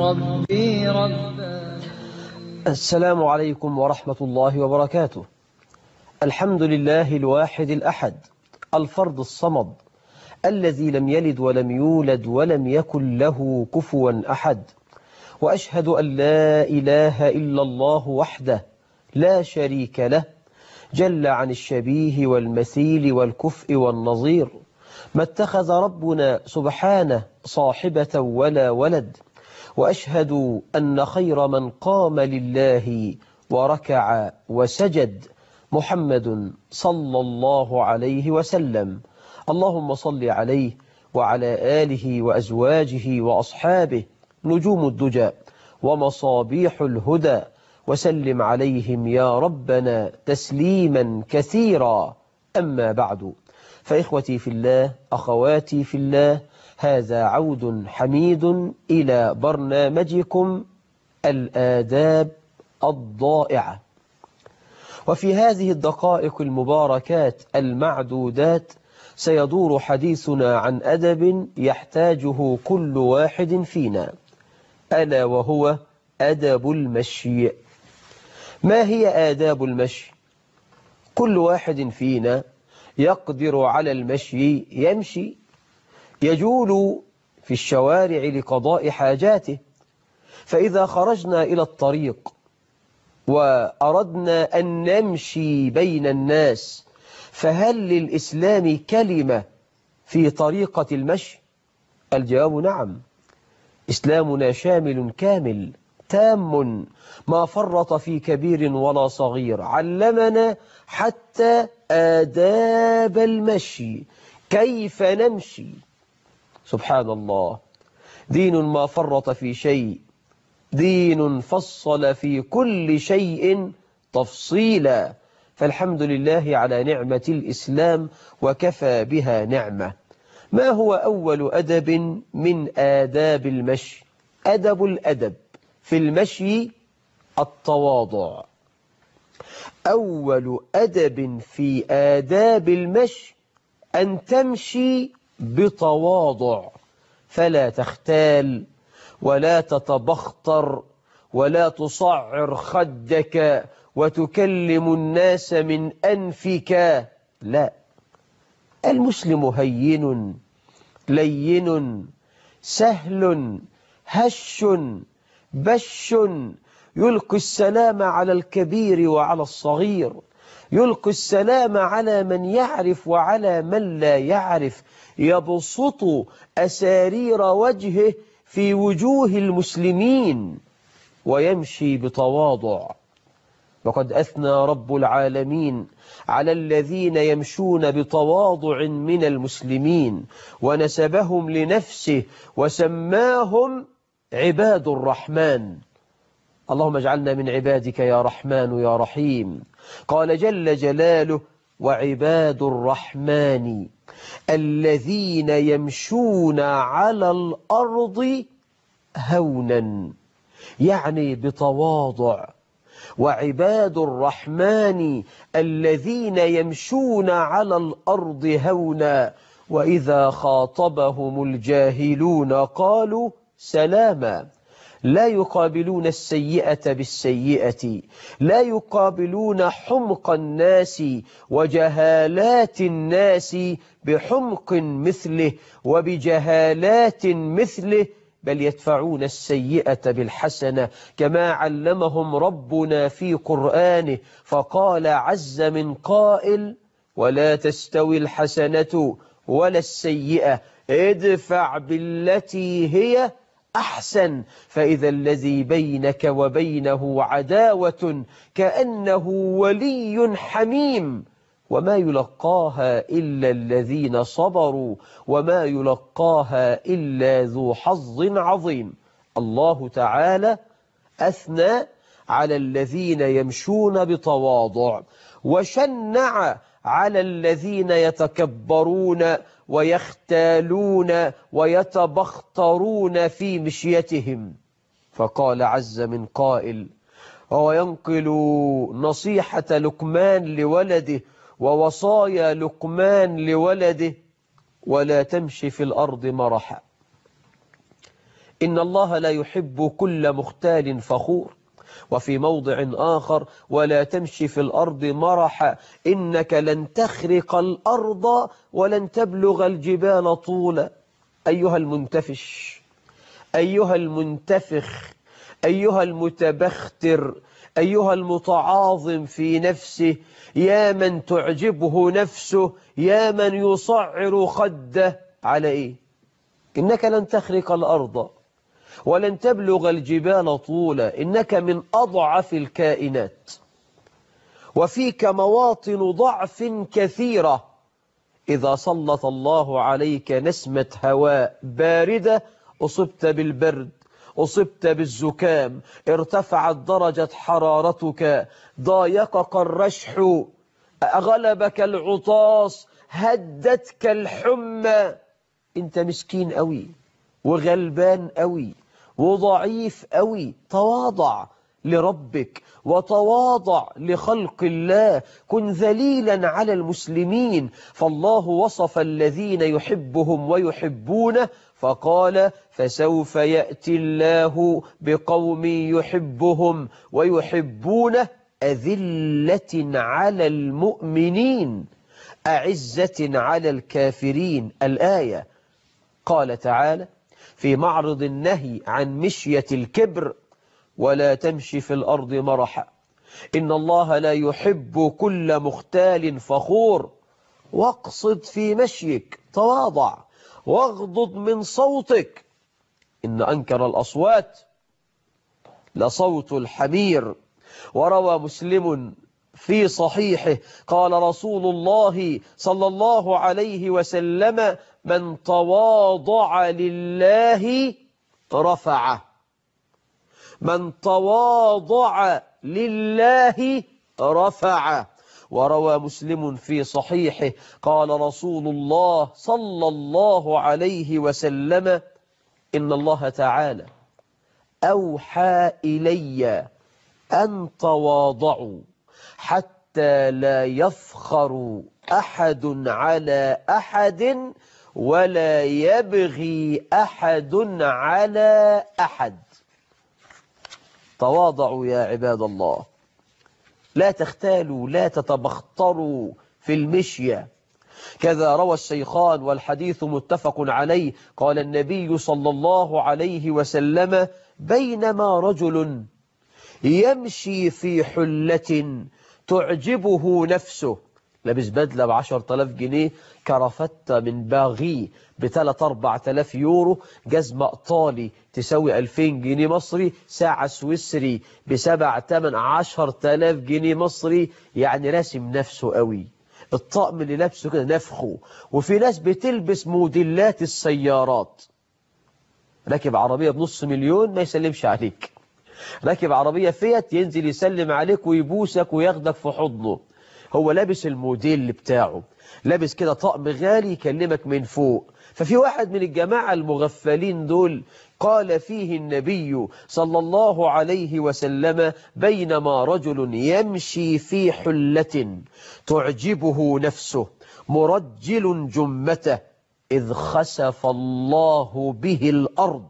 ربي رباني. السلام عليكم ورحمة الله وبركاته. الحمد لله الواحد الأحد الفرد الصمد الذي لم يلد ولم يولد ولم يكن له كفوا أحد، وأشهد أن لا إله إلا الله وحده لا شريك له جل عن الشبيه والمثيل والكفء والنظير. ما اتخذ ربنا سبحانه صاحبة ولا ولد، وأشهد أن خير من قام لله وركع وسجد محمد صلى الله عليه وسلم. اللهم صل عليه وعلى آله وأزواجه وأصحابه نجوم الدجى ومصابيح الهدى، وسلم عليهم يا ربنا تسليما كثيرا. أما بعد، فإخوتي في الله، أخواتي في الله، هذا عود حميد إلى برنامجكم الآداب الضائعة. وفي هذه الدقائق المباركات المعدودات سيدور حديثنا عن أدب يحتاجه كل واحد فينا، ألا وهو أدب المشي. ما هي آداب المشي؟ كل واحد فينا يقدر على المشي، يمشي يجول في الشوارع لقضاء حاجاته، فإذا خرجنا إلى الطريق وأردنا أن نمشي بين الناس، فهل للإسلام كلمة في طريقة المشي؟ الجواب نعم. إسلامنا شامل كامل تام، ما فرط في كبير ولا صغير، علمنا حتى آداب المشي، كيف نمشي. سبحان الله، دين ما فرط في شيء، دين فصل في كل شيء تفصيلا. فالحمد لله على نعمة الإسلام، وكفى بها نعمة. ما هو أول أدب من آداب المشي؟ الأدب في المشي التواضع. أول أدب في آداب المشي أن تمشي بتواضع، فلا تختال ولا تتبختر ولا تصعر خدك وتكلم الناس من أنفك، لا. المسلم هين لين سهل هش بش، يلقي السلام على الكبير وعلى الصغير، يلقي السلام على من يعرف وعلى من لا يعرف، يبسط أسارير وجهه في وجوه المسلمين، ويمشي بتواضع. وقد أثنى رب العالمين على الذين يمشون بتواضع من المسلمين، ونسبهم لنفسه وسماهم عباد الرحمن. اللهم اجعلنا من عبادك يا رحمن يا رحيم. قال جل جلاله: وعباد الرحمن الذين يمشون على الأرض هونا، يعني بتواضع. وعباد الرحمن الذين يمشون على الأرض هونا، وإذا خاطبهم الجاهلون قالوا سلاما. لا يقابلون السيئة بالسيئة، لا يقابلون حمق الناس وجهالات الناس بحمق مثله وبجهالات مثله، بل يدفعون السيئة بالحسنة، كما علمهم ربنا في قرآنه. فقال عز من قائل: ولا تستوي الحسنة ولا السيئة، ادفع بالتي هي أحسن، فإذا الذي بينك وبينه عداوة كأنه ولي حميم، وما يلقاها إلا الذين صبروا وما يلقاها إلا ذو حظ عظيم. الله تعالى أثنى على الذين يمشون بتواضع، وشنع على الذين يتكبرون ويختالون ويتبخترون في مشيتهم. فقال عز من قائل، وهو ينقل نصيحة لقمان لولده ووصايا لقمان لولده: ولا تمشي في الأرض مرحا، إن الله لا يحب كل مختال فخور. وفي موضع آخر ولا تمشي في الأرض مرحا إنك لن تخرق الأرض ولن تبلغ الجبال طولا. أيها المنتفش، أيها المنتفخ، أيها المتبختر، أيها المتعاظم في نفسه، يا من تعجبه نفسه، يا من يصعر خده على إيه؟ إنك لن تخرق الأرض ولن تبلغ الجبال طولا، إنك من أضعف الكائنات وفيك مواطن ضعف كثيرة. إذا سلط الله عليك نسمة هواء باردة أصبت بالبرد، أصبت بالزكام، ارتفعت درجة حرارتك، ضايقك الرشح، غلبك العطاس، هدتك الحمى. أنت مسكين أوي وغلبان أوي وضعيف أوي. تواضع لربك وتواضع لخلق الله، كن ذليلا على المسلمين. فالله وصف الذين يحبهم ويحبونه فقال فسوف يأتي الله بقوم يحبهم ويحبونه أذلة على المؤمنين أعزة على الكافرين. الآية. قال تعالى في معرض النهي عن مشية الكبر ولا تمشي في الأرض مرحا إن الله لا يحب كل مختال فخور. واقصد في مشيك، تواضع، واغضض من صوتك. إن أنكر الأصوات لصوت الحمير. وروى مسلم في صحيحه قال رسول الله صلى الله عليه وسلم من تواضع لله رفعه. من تواضع لله رفعه. وروى مسلم في صحيحه قال رسول الله صلى الله عليه وسلم إن الله تعالى أوحى إلي أن تواضعوا حتى لا يفخر أحد على أحد ولا يبغي أحد على أحد. تواضعوا يا عباد الله، لا تختالوا، لا تتبختروا في المشية. كذا روى الشيخان والحديث متفق عليه قال النبي صلى الله عليه وسلم بينما رجل يمشي في حلة تعجبه نفسه، لابس بدلة ب10,000 جنيه، كرافتة من باغي ب3-4,000 يورو، جزمة إيطالي تساوي 2000 جنيه مصري، ساعة سويسري ب7-8-10,000 جنيه مصري، يعني راسم نفسه قوي. الطقم اللي لابسه كده نفخه. وفي ناس بتلبس موديلات السيارات، راكب عربية ب500,000 ما يسلمش عليك، راكب عربية فيات ينزل يسلم عليك ويبوسك وياخدك في حضنه. هو لابس الموديل بتاعه، لابس كده طقم غالي يكلمك من فوق. ففي واحد من الجماعة المغفلين دول قال فيه النبي صلى الله عليه وسلم بينما رجل يمشي في حلة تعجبه نفسه مرجل جمته إذ خسف الله به الأرض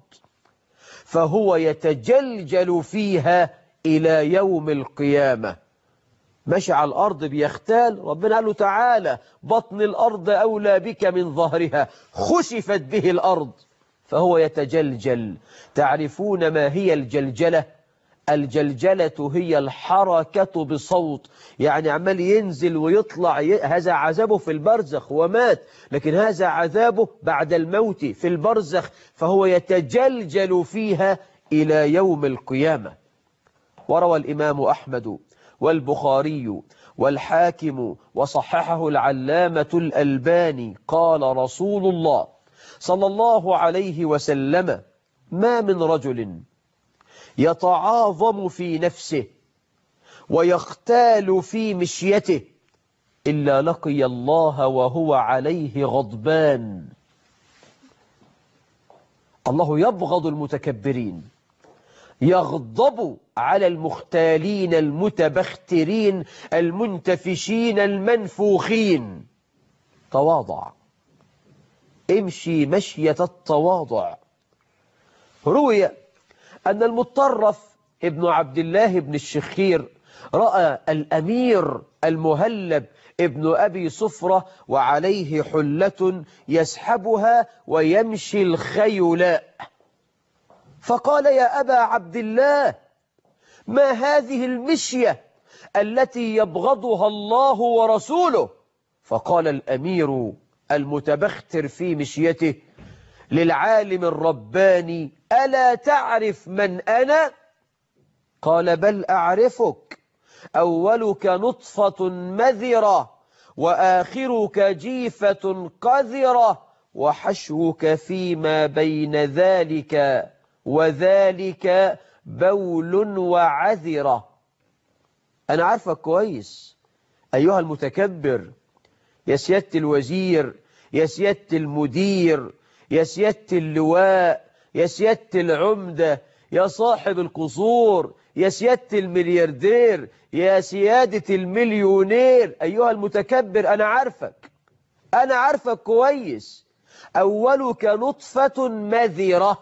فهو يتجلجل فيها إلى يوم القيامة. ماشي على الأرض بيختال، ربنا قال له تعالى بطن الأرض أولى بك من ظهرها، خسفت به الأرض فهو يتجلجل. تعرفون ما هي الجلجلة؟ الجلجلة هي الحركة بصوت، يعني عمال ينزل ويطلع. هذا عذابه في البرزخ ومات، لكن هذا عذابه بعد الموت في البرزخ، فهو يتجلجل فيها إلى يوم القيامة. وروى الإمام أحمد والبخاري والحاكم وصححه العلامة الألباني قال رسول الله صلى الله عليه وسلم ما من رجل يتعاظم في نفسه ويختال في مشيته إلا لقي الله وهو عليه غضبان. الله يبغض المتكبرين، يغضب على المختالين المتبخترين المنتفشين المنفوخين. تواضع، امشي مشية التواضع. روي أن المطرف ابن عبد الله بن الشخير رأى الأمير المهلب ابن أبي صفرة وعليه حلة يسحبها ويمشي الخيلاء، فقال يا أبا عبد الله ما هذه المشية التي يبغضها الله ورسوله؟ فقال الأمير المتبختر في مشيته للعالم الرباني ألا تعرف من أنا؟ قال بل أعرفك، أولك نطفة مذرة وآخرك جيفة قذرة وحشوك فيما بين ذلك وذلك بول وعذرة. أنا عارفك كويس أيها المتكبر، يا سيادة الوزير، يا سيادة المدير، يا سيادة اللواء، يا سيادة العمدة، يا صاحب القصور، يا سيادة الملياردير، يا سيادة المليونير، أيها المتكبر أنا عارفك كويس. أولك نطفة مذرة،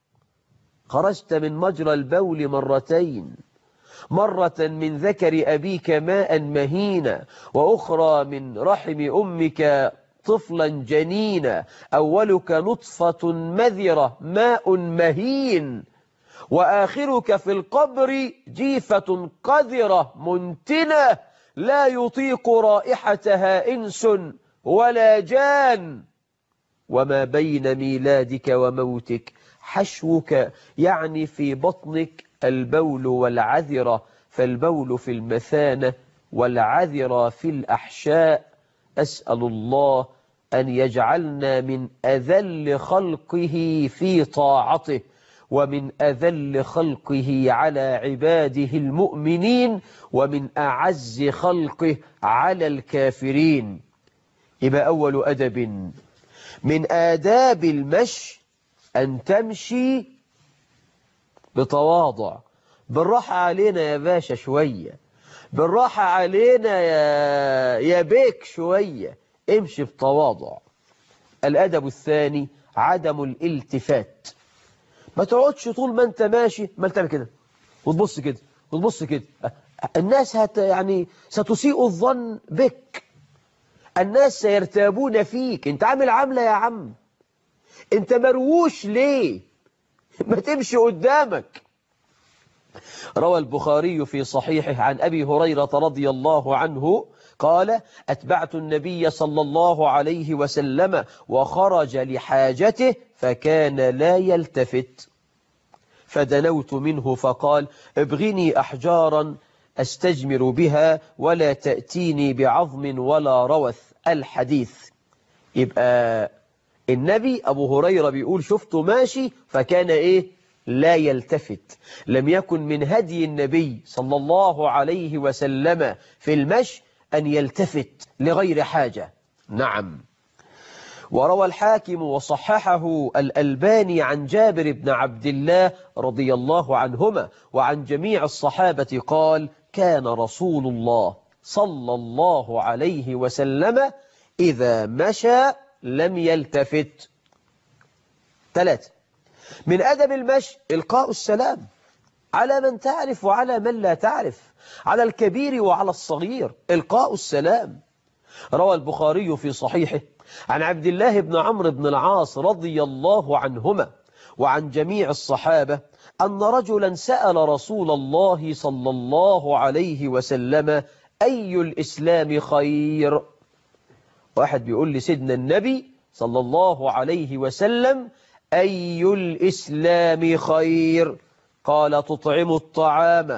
خرجت من مجرى البول مرتين، مرة من ذكر أبيك ماء مهينا، وأخرى من رحم أمك طفلا جنينا. أولك نطفة مذرة ماء مهين، وآخرك في القبر جيفة قذرة منتنة لا يطيق رائحتها إنس ولا جان. وما بين ميلادك وموتك حشوك، يعني في بطنك البول والعذرة، فالبول في المثانة والعذرة في الأحشاء. أسأل الله أن يجعلنا من أذل خلقه في طاعته ومن أذل خلقه على عباده المؤمنين ومن أعز خلقه على الكافرين. يبقى أول أدب من آداب المشي أن تمشي بتواضع. بالراحة علينا يا باشا شوية، بالراحة علينا يا بيك شوية، امشي بتواضع. الأدب الثاني عدم الالتفات. ما تقعدش طول ما انت ماشي ما تعمل كده وتبص كده وتبص كده. الناس يعني ستسيء الظن بك، الناس سيرتابون فيك. انت عامل عاملة يا عم، انت مرووش ليه؟ ما تمشي قدامك. روى البخاري في صحيحه عن أبي هريرة رضي الله عنه قال أتبعت النبي صلى الله عليه وسلم وخرج لحاجته فكان لا يلتفت، فدنوت منه فقال ابغني أحجارا أستجمر بها ولا تأتيني بعظم ولا روث. الحديث. يبقى النبي أبو هريرة بيقول شفته ماشي فكان إيه؟ لا يلتفت. لم يكن من هدي النبي صلى الله عليه وسلم في المشي أن يلتفت لغير حاجة. نعم. وروى الحاكم وصححه الألباني عن جابر بن عبد الله رضي الله عنهما وعن جميع الصحابة قال كان رسول الله صلى الله عليه وسلم إذا مشى لم يلتفت. 3. من أدب المشي إلقاء السلام على من تعرف وعلى من لا تعرف، على الكبير وعلى الصغير، إلقاء السلام. روى البخاري في صحيحه عن عبد الله بن عمرو بن العاص رضي الله عنهما وعن جميع الصحابة أن رجلا سأل رسول الله صلى الله عليه وسلم أي الإسلام خير؟ واحد بيقول لي سيدنا النبي صلى الله عليه وسلم أي الإسلام خير؟ قال تطعم الطعام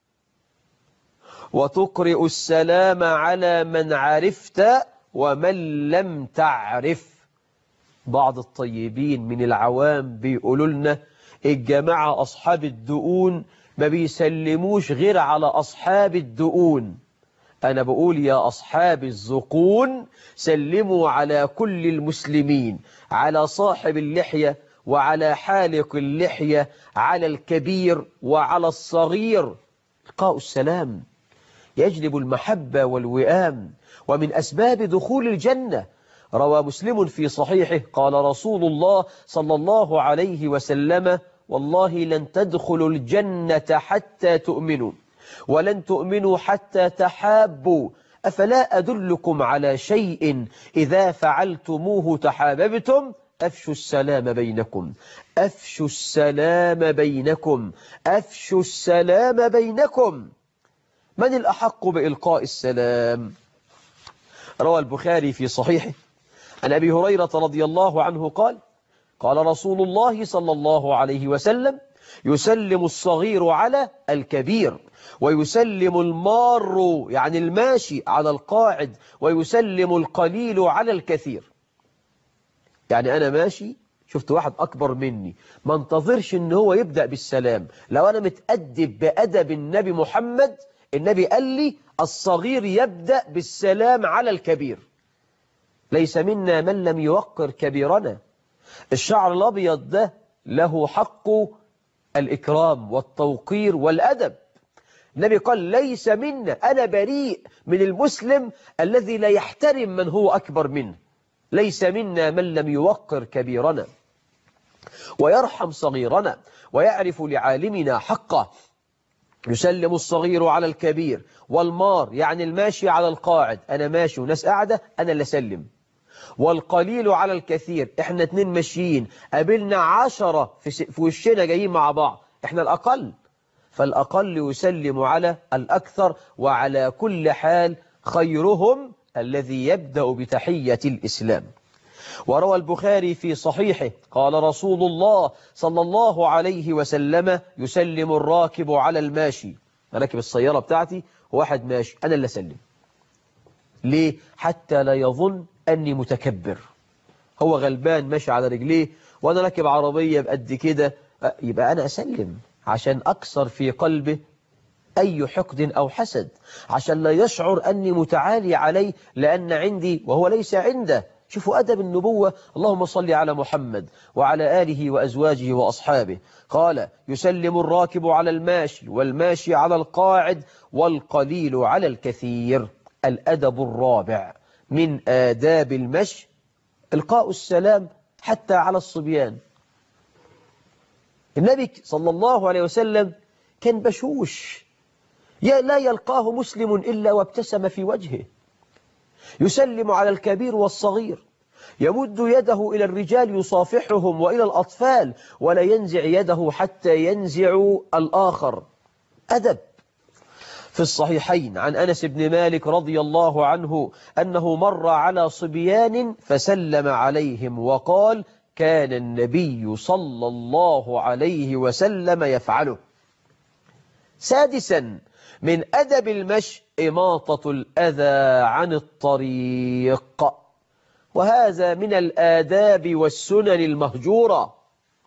وتقرئ السلام على من عرفت ومن لم تعرف. بعض الطيبين من العوام بيقولوا لنا الجماعة أصحاب الدؤون ما بيسلموش غير على أصحاب الدؤون. أنا بقول يا أصحاب الزقون سلموا على كل المسلمين، على صاحب اللحية وعلى حالق اللحية، على الكبير وعلى الصغير. إلقاء السلام يجلب المحبة والوئام ومن أسباب دخول الجنة. روى مسلم في صحيحه قال رسول الله صلى الله عليه وسلم والله لن تدخلوا الجنة حتى تؤمنوا ولن تؤمنوا حتى تحابوا أفلا أدلكم على شيء إذا فعلتموه تحاببتم أفشوا السلام بينكم أفشوا السلام بينكم أفشوا السلام بينكم. من الأحق بإلقاء السلام؟ روى البخاري في صحيحه عن أبي هريرة رضي الله عنه قال قال رسول الله صلى الله عليه وسلم يسلم الصغير على الكبير ويسلم المار يعني الماشي على القاعد ويسلم القليل على الكثير. يعني أنا ماشي شفت واحد أكبر مني ما انتظرش إن هو يبدأ بالسلام. لو أنا متأدب بأدب النبي محمد النبي قال لي الصغير يبدأ بالسلام على الكبير. ليس منا من لم يوقر كبيرنا. الشعر الأبيض ده له حق الإكرام والتوقير والأدب. النبي قال ليس منا أنا بريء من المسلم الذي لا يحترم من هو أكبر منه. ليس منا من لم يوقر كبيرنا ويرحم صغيرنا ويعرف لعالمنا حقه. يسلم الصغير على الكبير والمار يعني الماشي على القاعد. أنا ماشي وناس قاعدة أنا اللي أسلم. والقليل على الكثير إحنا 2 ماشيين قابلنا 10 في وشنا جايين مع بعض إحنا الأقل. فالأقل يسلم على الأكثر وعلى كل حال خيرهم الذي يبدأ بتحية الإسلام. وروى البخاري في صحيحه قال رسول الله صلى الله عليه وسلم يسلم الراكب على الماشي. راكب السيارة بتاعتي وواحد ماشي أنا اللي أسلم. ليه؟ حتى لا يظن أني متكبر. هو غلبان ماشي على رجليه وأنا راكب عربية بقد كده يبقى أنا أسلم عشان أكسر في قلبه أي حقد أو حسد عشان لا يشعر أني متعالي عليه لأن عندي وهو ليس عنده. شوفوا أدب النبوة. اللهم صل على محمد وعلى آله وأزواجه وأصحابه. قال يسلم الراكب على الماشي والماشي على القاعد والقليل على الكثير. الأدب الرابع من آداب المشي إلقاء السلام حتى على الصبيان. النبي صلى الله عليه وسلم كان بشوش لا يلقاه مسلم إلا وابتسم في وجهه. يسلم على الكبير والصغير يمد يده إلى الرجال يصافحهم وإلى الأطفال ولا ينزع يده حتى ينزع الآخر. أدب. في الصحيحين عن أنس بن مالك رضي الله عنه أنه مر على صبيان فسلم عليهم وقال كان النبي صلى الله عليه وسلم يفعله. سادسا من أدب المشي إماطة الأذى عن الطريق. وهذا من الآداب والسنن المهجورة.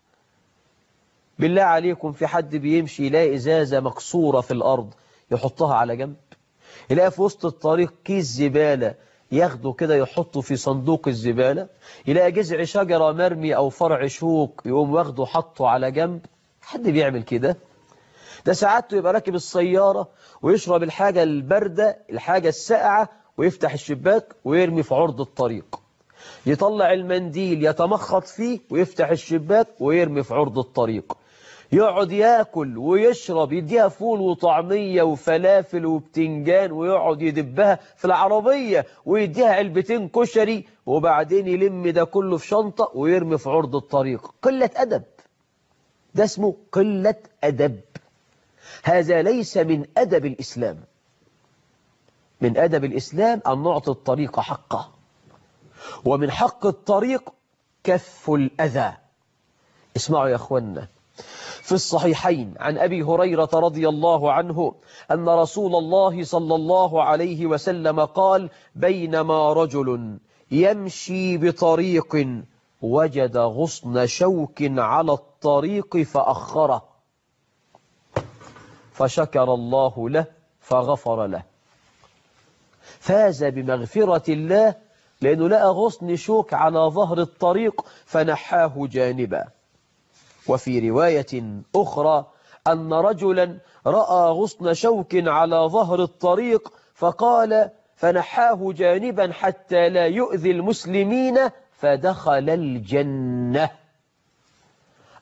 بالله عليكم في حد بيمشي يلاقي إزازة مكسورة في الأرض يحطها على جنب؟ يلاقي في وسط الطريق كيس زبالة ياخده كده يحطه في صندوق الزبالة؟ يلاقي جذع شجرة مرمي أو فرع شوك يقوم واخده حطه على جنب؟ حد بيعمل كده؟ ده ساعات يبقى راكب السيارة ويشرب الحاجة الباردة الحاجة الساقعة ويفتح الشباك ويرمي في عرض الطريق. يطلع المنديل يتمخط فيه ويفتح الشباك ويرمي في عرض الطريق. يقعد ياكل ويشرب يديها فول وطعمية وفلافل وبتنجان ويقعد يدبها في العربية ويديها علبتين كشري وبعدين يلم ده كله في شنطة ويرمي في عرض الطريق. قلة أدب. ده اسمه قلة أدب. هذا ليس من أدب الإسلام. من أدب الإسلام أن نعطي الطريق حقه. ومن حق الطريق كف الأذى. اسمعوا يا أخوانا في الصحيحين عن أبي هريرة رضي الله عنه أن رسول الله صلى الله عليه وسلم قال بينما رجل يمشي بطريق وجد غصن شوك على الطريق فأخره فشكر الله له فغفر له. فاز بمغفرة الله لأنه لقى غصن شوك على ظهر الطريق فنحاه جانبا. وفي رواية أخرى أن رجلا رأى غصن شوك على ظهر الطريق فقال فنحاه جانبا حتى لا يؤذي المسلمين فدخل الجنة.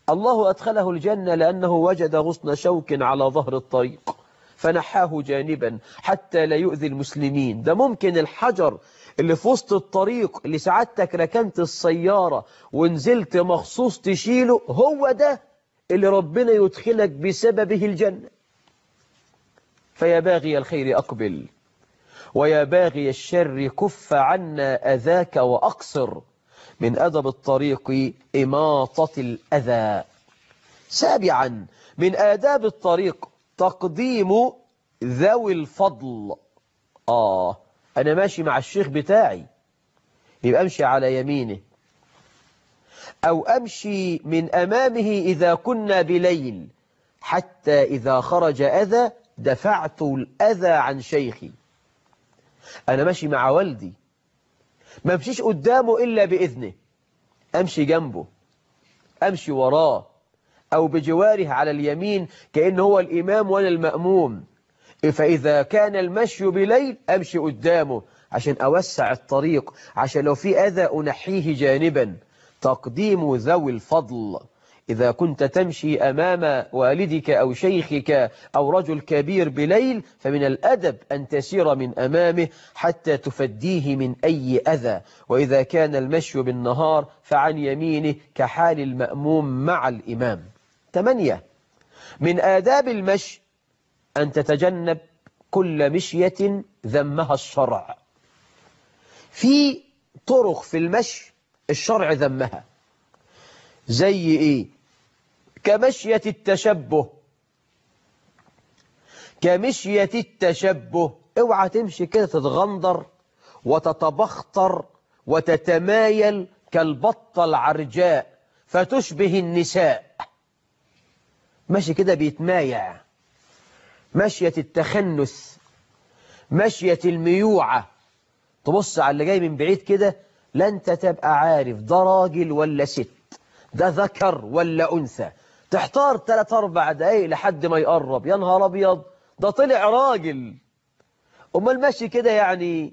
الله أدخله الجنة لأنه وجد غصن شوك على ظهر الطريق فنحاه جانبا حتى لا يؤذي المسلمين. ده ممكن الحجر اللي في وسط الطريق اللي سعادتك ركنت السيارة ونزلت مخصوص تشيله، هو ده اللي ربنا يدخلك بسببه الجنة. فيا باغي الخير أقبل، ويا باغي الشر كف عنا أذاك وأقصر. من أدب الطريق إماطة الأذى. سابعا من آداب الطريق تقديم ذوي الفضل. أنا ماشي مع الشيخ بتاعي، يبقى أمشي على يمينه، أو أمشي من أمامه إذا كنا بليل، حتى إذا خرج أذى دفعت الأذى عن شيخي. أنا ماشي مع والدي، ما امشيش قدامه إلا بإذنه، أمشي جنبه، أمشي وراه، أو بجواره على اليمين كأنه هو الإمام وأنا المأموم. فإذا كان المشي بليل أمشي قدامه عشان أوسع الطريق، عشان لو في أذى أنحيه جانبا. تقديم ذوي الفضل. إذا كنت تمشي أمام والدك أو شيخك أو رجل كبير بليل، فمن الأدب أن تسير من أمامه حتى تفديه من أي أذى. وإذا كان المشي بالنهار فعن يمينه كحال المأموم مع الإمام. 8 من آداب المشي أن تتجنب كل مشية ذمها الشرع. في طرق في المشي الشرع ذمها، زي إيه؟ كمشية التشبه. كمشية التشبه، اوعى تمشي كده تتغندر وتتبختر وتتمايل كالبطة العرجاء فتشبه النساء. ماشي كده بيتمايع. مشية التخنث، مشية الميوعة، تبص على اللي جاي من بعيد كده لا انت تبقى عارف ده راجل ولا ست، ده ذكر ولا أنثى، تحتار 3-4 دقايق لحد ما يقرب، يا نهار أبيض ده طلع راجل. أمال ماشي كده يعني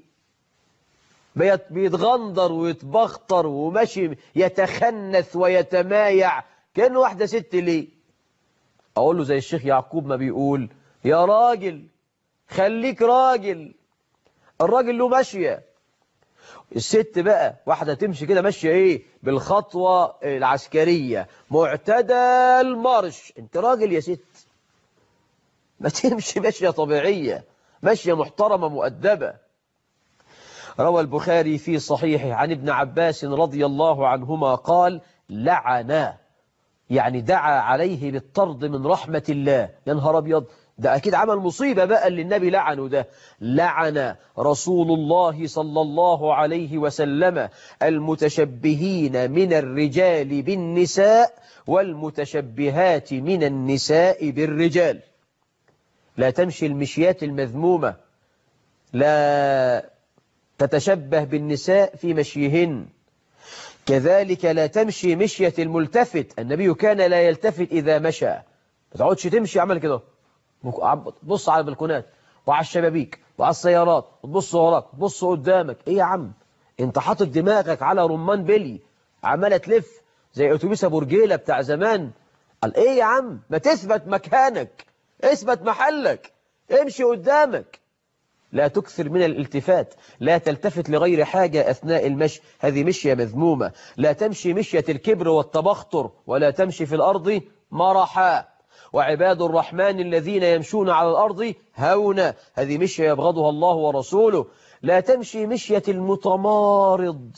بيتغندر ويتبختر وماشي يتخنث ويتمايع كأنه واحدة ست ليه؟ أقول له زي الشيخ يعقوب ما بيقول، يا راجل خليك راجل. الراجل له ماشية. الست بقى واحدة تمشي كده ماشية ايه؟ بالخطوة العسكرية، معتدل مارش. انت راجل يا ست، ما تمشي ماشية طبيعية، ماشية محترمة مؤدبة. روى البخاري في صحيحه عن ابن عباس رضي الله عنهما قال: لعنا، يعني دعا عليه بالطرد من رحمة الله. يا نهار أبيض، ده أكيد عمل مصيبة بقى اللي النبي لعنه ده. لعن رسول الله صلى الله عليه وسلم المتشبهين من الرجال بالنساء والمتشبهات من النساء بالرجال. لا تمشي المشيات المذمومة، لا تتشبه بالنساء في مشيهن. كذلك لا تمشي مشية الملتفت. النبي كان لا يلتفت إذا مشى. ما تقعدش تمشي عمل كده، تبص على البلكونات وعلى الشبابيك وعلى السيارات وتبص وراك وتبص قدامك. ايه يا عم، انت حاطط دماغك على رمان بلي عماله تلف زي اتوبيس ابو رجيله بتاع زمان. قال ايه يا عم، ما تثبت مكانك، اثبت محلك، امشي قدامك. لا تكثر من الالتفات، لا تلتفت لغير حاجة أثناء المشي، هذه مشية مذمومة. لا تمشي مشية الكبر والتبختر، ولا تمشي في الأرض مرحا. وعباد الرحمن الذين يمشون على الأرض هونا، هذه مشية يبغضها الله ورسوله. لا تمشي مشية المتمارض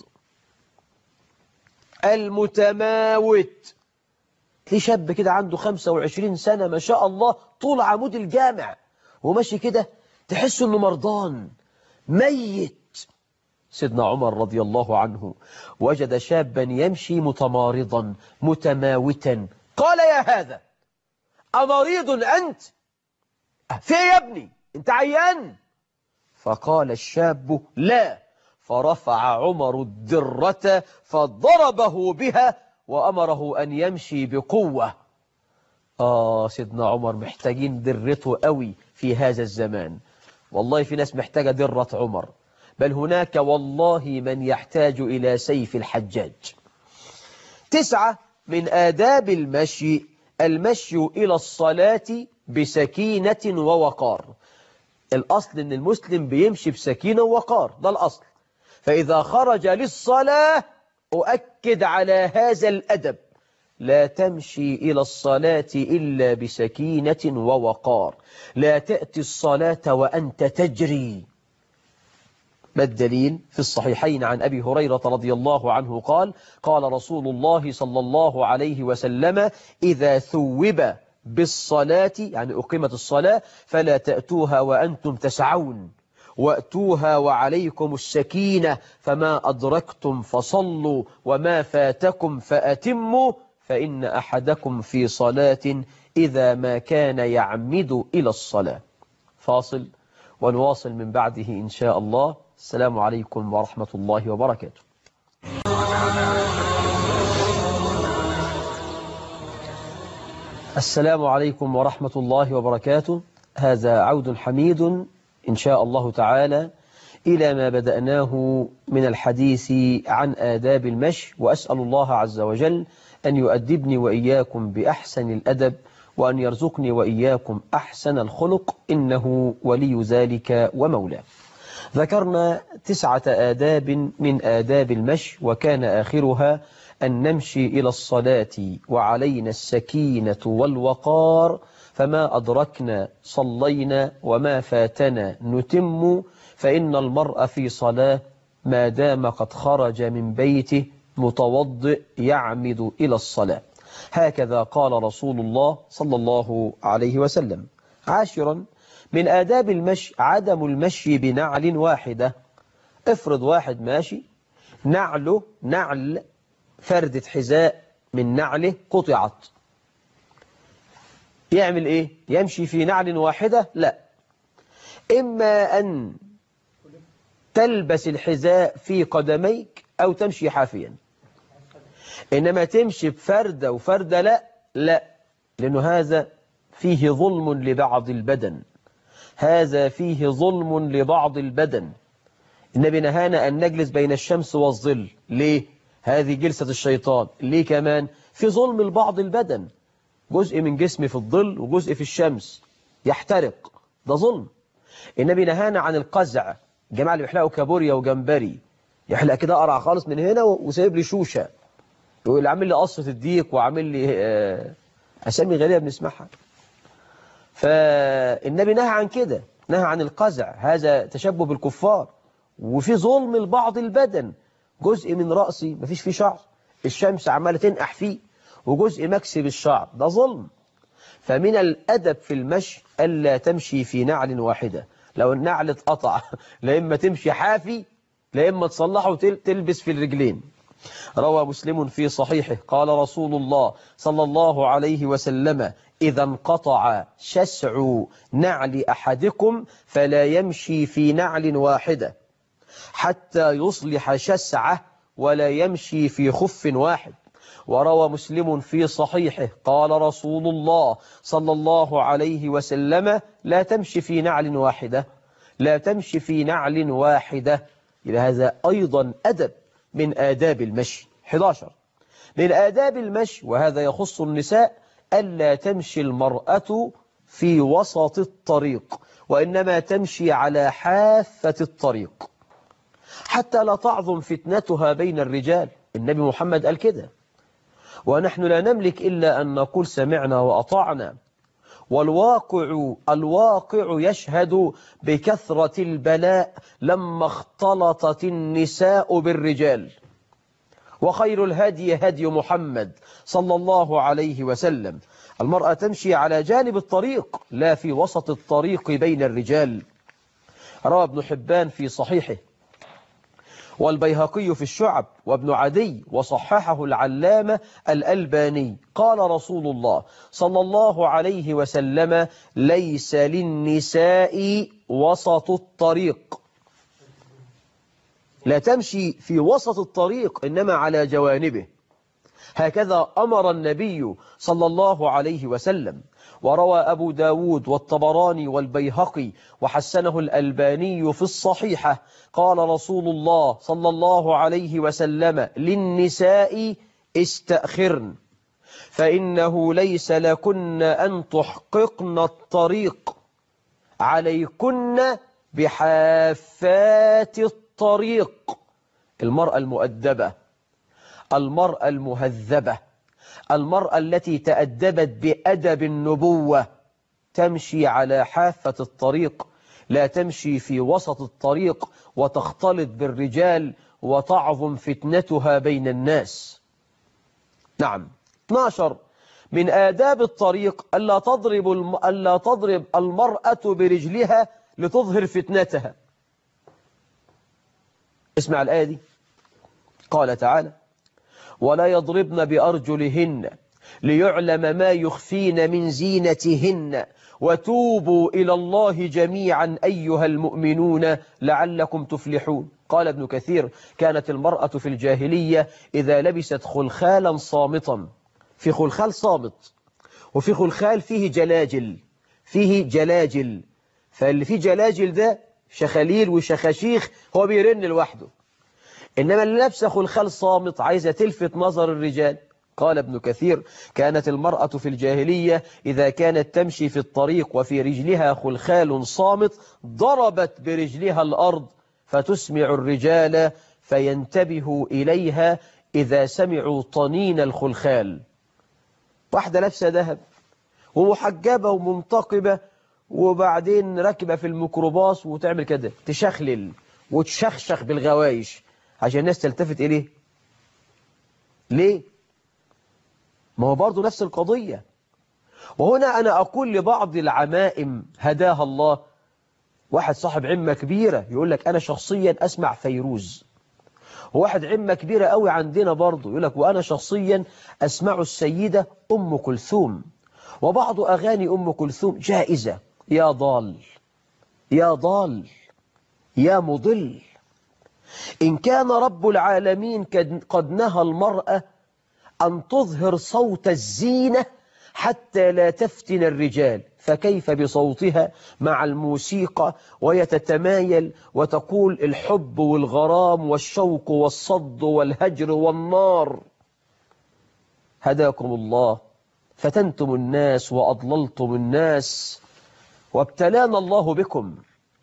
المتماوت. في شاب كده عنده 25 سنة ما شاء الله، طول عمود الجامع وماشي كده تحس انه مرضان ميت. سيدنا عمر رضي الله عنه وجد شابا يمشي متمارضا متماوتا، قال: يا هذا أمريض أنت؟ في يا ابني انت عيان؟ فقال الشاب: لا. فرفع عمر الدرة فضربه بها وأمره أن يمشي بقوة. سيدنا عمر محتاجين درته قوي في هذا الزمان. والله في ناس محتاجة درة عمر، بل هناك والله من يحتاج إلى سيف الحجاج. 9 من آداب المشي إلى الصلاة بسكينة ووقار. الأصل أن المسلم بيمشي بسكينة ووقار، ده الأصل. فإذا خرج للصلاة أؤكد على هذا الأدب، لا تمشي إلى الصلاة إلا بسكينة ووقار، لا تأتي الصلاة وأنت تجري. ما الدليل؟ في الصحيحين عن أبي هريرة رضي الله عنه قال: قال رسول الله صلى الله عليه وسلم: إذا ثوب بالصلاة، يعني أقيمت الصلاة، فلا تأتوها وأنتم تسعون، وأتوها وعليكم السكينة، فما أدركتم فصلوا وما فاتكم فأتموا، فإن أحدكم في صلاة إذا ما كان يعمد إلى الصلاة. فاصل ونواصل من بعده إن شاء الله. السلام عليكم ورحمة الله وبركاته. السلام عليكم ورحمة الله وبركاته. هذا عود حميد إن شاء الله تعالى إلى ما بدأناه من الحديث عن آداب المشي، وأسأل الله عز وجل أن يؤدبني وإياكم بأحسن الأدب، وأن يرزقني وإياكم أحسن الخلق، إنه ولي ذلك ومولاه. ذكرنا 9 آداب من آداب المشي، وكان آخرها أن نمشي إلى الصلاة وعلينا السكينة والوقار، فما أدركنا صلينا وما فاتنا نتم، فإن المرء في صلاة ما دام قد خرج من بيته متوضئ يعمد إلى الصلاة. هكذا قال رسول الله صلى الله عليه وسلم. 10 من آداب المشي عدم المشي بنعل واحدة. افرض واحد ماشي نعل فردة حذاء من نعله قطعت، يعمل ايه؟ يمشي في نعل واحدة؟ لا، إما أن تلبس الحذاء في قدميك أو تمشي حافيا، إنما تمشي بفردة وفردة لا، لأنه هذا فيه ظلم لبعض البدن، هذا فيه ظلم لبعض البدن. النبي نهانا أن نجلس بين الشمس والظل. ليه؟ هذه جلسة الشيطان. ليه كمان؟ في ظلم لبعض البدن، جزء من جسمي في الظل وجزء في الشمس يحترق، ده ظلم. النبي نهانا عن القزع، الجماعة اللي بيحلقوا كابوريا وجمبري، يحلق كده قرع خالص من هنا وسايب لي شوشة، يقول عامل لي قصة الديك وعامل لي أسامي غريبة بنسمعها. فالنبي نهى عن كده، نهى عن القزع، هذا تشبه بالكفار. وفي ظلم لبعض البدن، جزء من رأسي مفيش فيه شعر، الشمس عمالة تنقح فيه، وجزء مكسي بالشعر، ده ظلم. فمن الأدب في المشي ألا تمشي في نعل واحدة. لو النعل اتقطع لا إما تمشي حافي لا إما تصلحه وتلبس في الرجلين. روى مسلم في صحيحه قال رسول الله صلى الله عليه وسلم: إذا انقطع شسع نعل أحدكم فلا يمشي في نعل واحدة حتى يصلح شسعه، ولا يمشي في خف واحد. وروى مسلم في صحيحه قال رسول الله صلى الله عليه وسلم: لا تمشي في نعل واحدة، لا تمشي في نعل واحدة. إلى هذا أيضا أدب من آداب المشي. 11 من آداب المشي، وهذا يخص النساء، ألا تمشي المرأة في وسط الطريق، وإنما تمشي على حافة الطريق حتى لا تعظم فتنتها بين الرجال. النبي محمد قال كده، ونحن لا نملك إلا أن نقول سمعنا وأطعنا. الواقع يشهد بكثرة البلاء لما اختلطت النساء بالرجال. وخير الهدي هدي محمد صلى الله عليه وسلم. المرأة تمشي على جانب الطريق لا في وسط الطريق بين الرجال. روى ابن حبان في صحيحه والبيهقي في الشعب وابن عدي وصححه العلامة الألباني قال رسول الله صلى الله عليه وسلم: ليس للنساء وسط الطريق. لا تمشي في وسط الطريق إنما على جوانبه. هكذا أمر النبي صلى الله عليه وسلم. وروى أبو داود والطبراني والبيهقي وحسنه الألباني في الصحيحة قال رسول الله صلى الله عليه وسلم: للنساء استأخرن. فإنه ليس لكن أن تحققن الطريق، عليكن بحافات الطريق. المرأة المؤدبة، المرأة المهذبة، المرأة التي تأدبت بأدب النبوة تمشي على حافة الطريق، لا تمشي في وسط الطريق وتختلط بالرجال وتعظم فتنتها بين الناس. نعم. 12 من آداب الطريق ألا تضرب المرأة برجلها لتظهر فتنتها. اسمع الآية دي، قال تعالى: ولا يضربن بأرجلهن ليعلم ما يخفين من زينتهن وتوبوا إلى الله جميعا أيها المؤمنون لعلكم تفلحون. قال ابن كثير: كانت المرأة في الجاهلية إذا لبست خلخالا صامتا، في خلخال صامت وفي خلخال فيه جلاجل، فاللي فيه جلاجل ده شخاليل وشخاشيخ هو بيرن لوحده، إنما اللي لابسه خلخال صامت عايزة تلفت نظر الرجال. قال ابن كثير: كانت المرأة في الجاهلية إذا كانت تمشي في الطريق وفي رجلها خلخال صامت ضربت برجلها الأرض فتسمع الرجال فينتبهوا إليها إذا سمعوا طنين الخلخال. واحدة لابسة ذهب ومحجبة ومنتقبة وبعدين راكبة في الميكروباص وتعمل كده تشخلل وتشخشخ بالغوايش عشان الناس تلتفت إليه. ليه؟ ما هو برضو نفس القضية. وهنا أنا أقول لبعض العمائم هداها الله، واحد صاحب عمة كبيرة يقول لك أنا شخصيا أسمع فيروز، وواحد عمة كبيرة قوي عندنا برضو يقول لك وأنا شخصيا أسمع السيدة أم كلثوم، وبعض أغاني أم كلثوم جائزة. يا ضال يا ضال يا مضل، إن كان رب العالمين قد نهى المرأة أن تظهر صوت الزينة حتى لا تفتن الرجال، فكيف بصوتها مع الموسيقى وهي تتمايل وتقول الحب والغرام والشوق والصد والهجر والنار. هداكم الله، فتنتم الناس وأضللتم الناس وابتلانا الله بكم.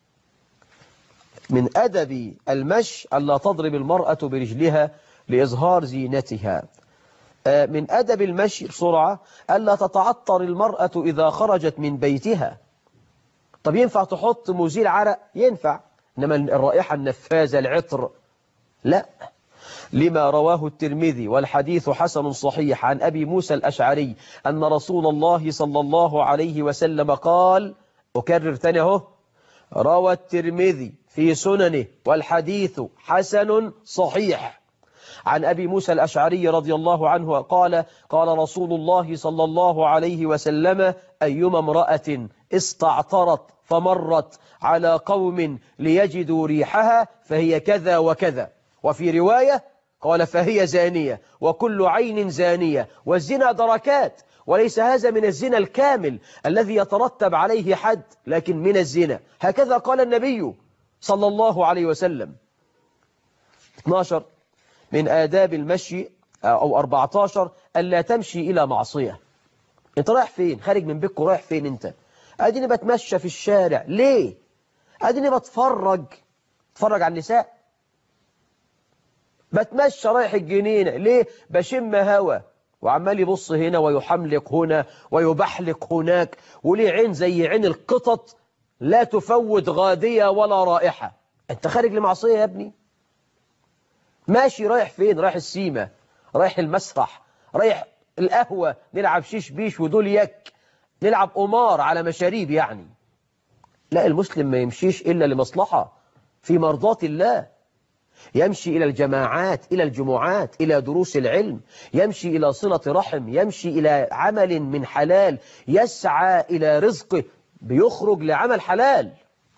من أدب المشي ألا تضرب المرأة برجلها لإظهار زينتها. من أدب المشي بسرعة ألا تتعطر المرأة إذا خرجت من بيتها. طب ينفع تحط مزيل عرق؟ ينفع، إنما الرائحة النفاذة العطر لا. لما رواه الترمذي والحديث حسن صحيح عن أبي موسى الأشعري أن رسول الله صلى الله عليه وسلم قال، أكرر تاني اهو، روى الترمذي في سننه والحديث حسن صحيح عن أبي موسى الأشعري رضي الله عنه قال: قال رسول الله صلى الله عليه وسلم: أيما امرأة استعطرت فمرت على قوم ليجدوا ريحها فهي كذا وكذا. وفي رواية قال: فهي زانية، وكل عين زانية، والزنا دركات، وليس هذا من الزنا الكامل الذي يترتب عليه حد، لكن من الزنا. هكذا قال النبي صلى الله عليه وسلم. 12 من آداب المشي أو 14 ألا تمشي إلى معصية. أنت رايح فين؟ خارج من بيتك رايح فين أنت؟ أديني بتمشى في الشارع. ليه؟ أديني بتفرج على النساء. بتمشى رايح الجنينة. ليه؟ بشم هوا وعمال يبص هنا ويحملق هنا ويبحلق هناك، وليه عين زي عين القطط لا تفوت غادية ولا رائحة. أنت خارج لمعصية يا ابني. ماشي رايح فين؟ رايح السيمة، رايح المسرح، رايح القهوة نلعب شيش بيش ودول يك، نلعب قمار على مشاريب يعني. لا، المسلم ما يمشيش إلا لمصلحة في مرضات الله. يمشي إلى الجماعات، إلى الجمعات، إلى دروس العلم، يمشي إلى صلة رحم، يمشي إلى عمل من حلال، يسعى إلى رزقه، بيخرج لعمل حلال.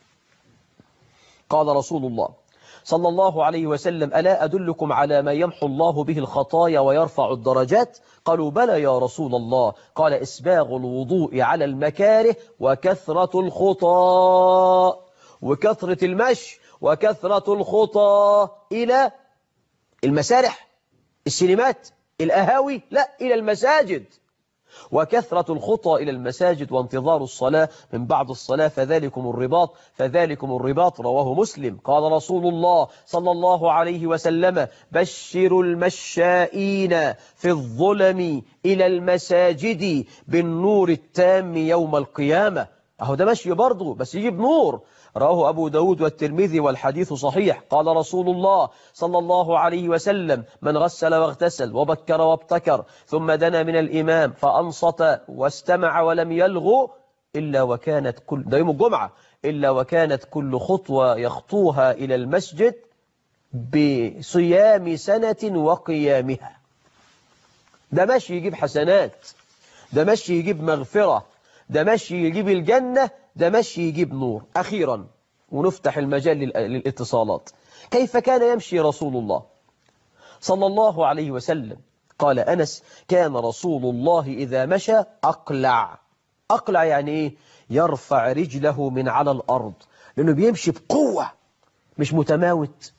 قال رسول الله صلى الله عليه وسلم: ألا أدلكم على ما يمحو الله به الخطايا ويرفع الدرجات؟ قالوا: بلى يا رسول الله. قال: إسباغ الوضوء على المكاره وكثرة الخطى، وكثرة المشي وكثرة الخطى إلى المسارح، السينمات، القهاوي لا، إلى المساجد. وكثرة الخطى إلى المساجد وانتظار الصلاة من بعد الصلاة فذلكم الرباط رواه مسلم. قال رسول الله صلى الله عليه وسلم: بشروا المشائين في الظلم إلى المساجد بالنور التام يوم القيامة. أهو ده مشي برضه، بس يجيب نور. رواه أبو داود والترمذي والحديث صحيح. قال رسول الله صلى الله عليه وسلم: من غسل واغتسل وبكر وابتكر ثم دنا من الإمام فأنصت واستمع ولم يلغو إلا وكانت كل ده يوم الجمعة إلا وكانت كل خطوة يخطوها إلى المسجد بصيام سنة وقيامها. ده ماشي يجيب حسنات، ده ماشي يجيب مغفرة، ده ماشي يجيب الجنة، ده ماشي يجيب نور. أخيرا ونفتح المجال للاتصالات. كيف كان يمشي رسول الله صلى الله عليه وسلم؟ قال أنس: كان رسول الله إذا مشى أقلع. أقلع يعني إيه؟ يرفع رجله من على الأرض، لأنه بيمشي بقوة مش متماوت.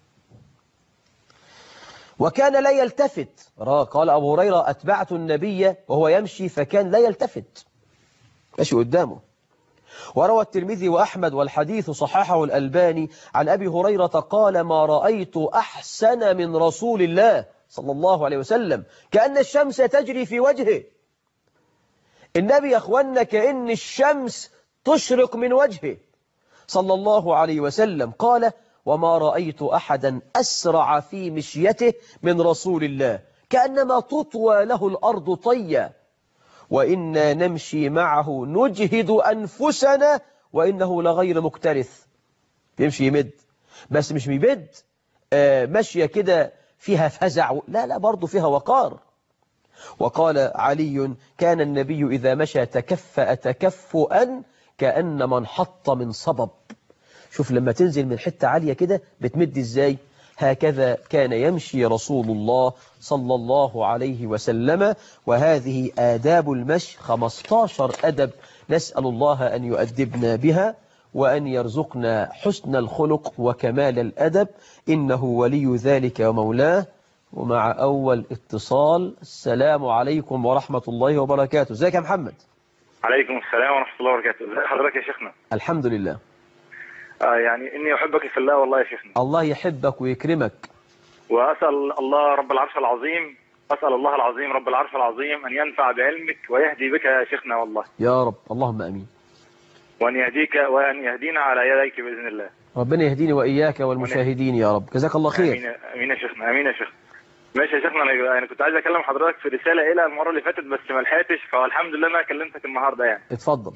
وكان لا يلتفت. قال أبو هريرة: أتبعت النبي وهو يمشي فكان لا يلتفت، ماشي قدامه. وروى الترمذي وأحمد والحديث صححه الألباني عن أبي هريرة قال: ما رأيت أحسن من رسول الله صلى الله عليه وسلم، كأن الشمس تجري في وجهه. النبي يا أخوانا كأن الشمس تشرق من وجهه صلى الله عليه وسلم. قال: وما رأيت أحدا أسرع في مشيته من رسول الله، كأنما تطوى له الأرض طيا، وإنا نمشي معه نجهد أنفسنا وإنه لغير مكترث. بيمشي يمد، بس مش بيمد ماشية كده فيها فزع، لا برضو فيها وقار. وقال علي: كان النبي إذا مشى تكفأ تكفؤا كأن من حط من صبب. شوف لما تنزل من حتة عالية كده بتمد إزاي. هكذا كان يمشي رسول الله صلى الله عليه وسلم. وهذه آداب المشي، 15 أدب نسأل الله أن يؤدبنا بها وأن يرزقنا حسن الخلق وكمال الأدب، إنه ولي ذلك ومولاه. ومع أول اتصال: السلام عليكم ورحمة الله وبركاته. ازيك يا محمد؟ عليكم السلام ورحمة الله وبركاته. ازي حضرتك يا شيخنا؟ الحمد لله. يعني إني أحبك في الله والله يا شيخنا. الله يحبك ويكرمك. وأسأل الله رب العرش العظيم، أسأل الله العظيم رب العرش العظيم أن ينفع بعلمك ويهدي بك يا شيخنا والله. يا رب، اللهم أمين. وأن يهديك وأن يهدينا على يديك بإذن الله. ربنا يهديني وإياك والمشاهدين يا رب. جزاك الله خير. أمين أمين يا شيخنا، أمين يا شيخنا. ماشي يا شيخنا، أنا كنت عايز أكلم حضرتك في رسالة إلى المرة اللي فاتت بس ما لحقتش، فالحمد لله أنا كلمتك النهاردة يعني. اتفضل.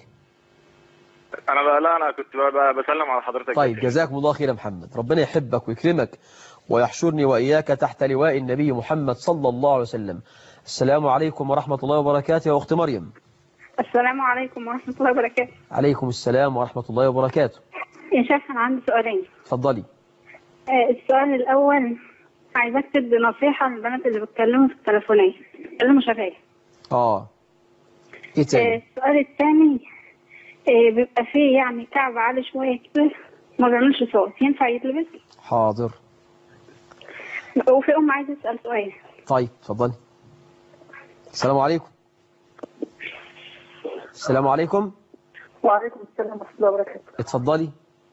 أنا كنت بسلم على حضرتك. طيب جزاكم الله خير يا محمد، ربنا يحبك ويكرمك ويحشرني وإياك تحت لواء النبي محمد صلى الله عليه وسلم. السلام عليكم ورحمة الله وبركاته يا أخت مريم. السلام عليكم ورحمة الله وبركاته. عليكم السلام ورحمة الله وبركاته. يا شيخ أنا عندي سؤالين. اتفضلي. السؤال الأول، عايزاك تدي نصيحة للبنات اللي بيتكلموا في التليفونية، بيتكلموا شفايف. إيه تاني؟ السؤال الثاني، بيبقى فيه يعني كعب عالي شوية كده ما بيعملش صوت، ينفع يتلبس؟ حاضر. وفي عايزة أسأل سؤال. طيب اتفضلي. السلام عليكم. السلام عليكم. وعليكم السلام ورحمة الله وبركاته. اتفضلي.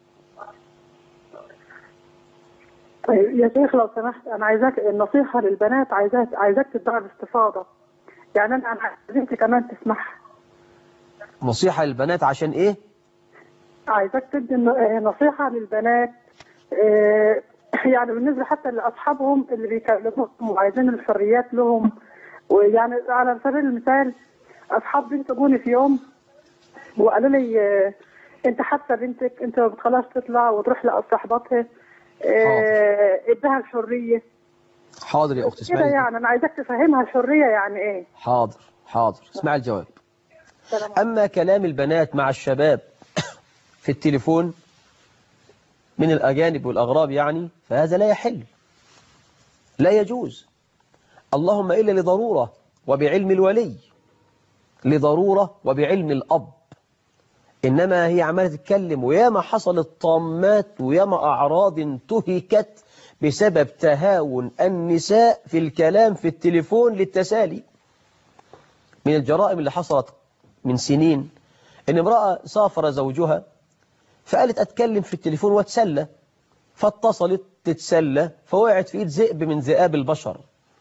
طيب يا شيخ لو سمحت، أنا عايزاك النصيحة للبنات، عايزاك تدعي باستفاضة، يعني أنا عايزك كمان تسمعها. نصيحة للبنات عشان إيه؟ عايزاك تدي نصيحة للبنات، يعني بالنسبة حتى لأصحابهم اللي بيكلموهم وعايزين الحريات لهم. ويعني على سبيل المثال، أصحاب بنت جوني في يوم وقالوا لي أنت حتى بنتك أنت ما بتخليهاش تطلع وتروح لصاحباتها، ادها الحرية. حاضر يا أختي اسمعي كده، يعني أنا عايزاك تفهمها الحرية يعني إيه. حاضر اسمعي الجواب. أما كلام البنات مع الشباب في التليفون من الأجانب والأغراب يعني، فهذا لا يحل، لا يجوز، اللهم إلا لضرورة وبعلم الولي، لضرورة وبعلم الأب. إنما هي عمالة تتكلم، وياما حصلت طامات وياما أعراض انتهكت بسبب تهاون النساء في الكلام في التليفون للتسالي. من الجرائم اللي حصلت من سنين إن امرأة سافر زوجها فقالت أتكلم في التليفون واتسلى، فاتصلت تتسلى فوقعت في إيد ذئب من ذئاب البشر،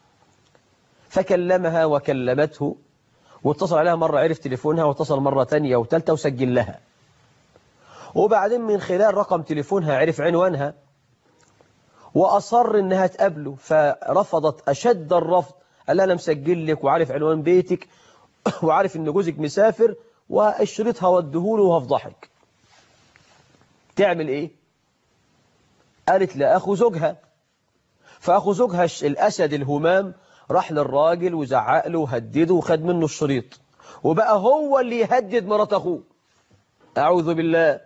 فكلمها وكلمته واتصل عليها مرة عرف تليفونها واتصل مرة تانية وثالثة وسجل لها، وبعدين من خلال رقم تليفونها عرف عنوانها وأصر إنها تقابله، فرفضت أشد الرفض. قال لها أنا مسجل لك وعارف عنوان بيتك وعارف إن جوزك مسافر واشرتها ودهوله وهفضحك. تعمل إيه؟ قالت لأخو زوجها، فأخو زوجها الأسد الهمام راح للراجل وزعق له وهدده وخد منه الشريط، وبقى هو اللي يهدد مرات أخوه. أعوذ بالله.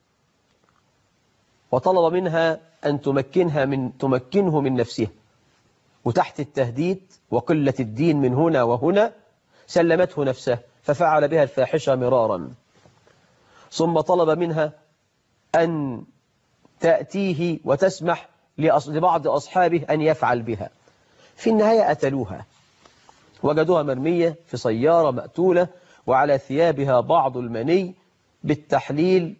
وطلب منها أن تمكنه من نفسها، وتحت التهديد وقلة الدين من هنا وهنا سلمته نفسه، ففعل بها الفاحشة مرارا. ثم طلب منها أن تأتيه وتسمح لبعض أصحابه أن يفعل بها. في النهاية قتلوها، وجدوها مرمية في سيارة مقتولة وعلى ثيابها بعض المني. بالتحليل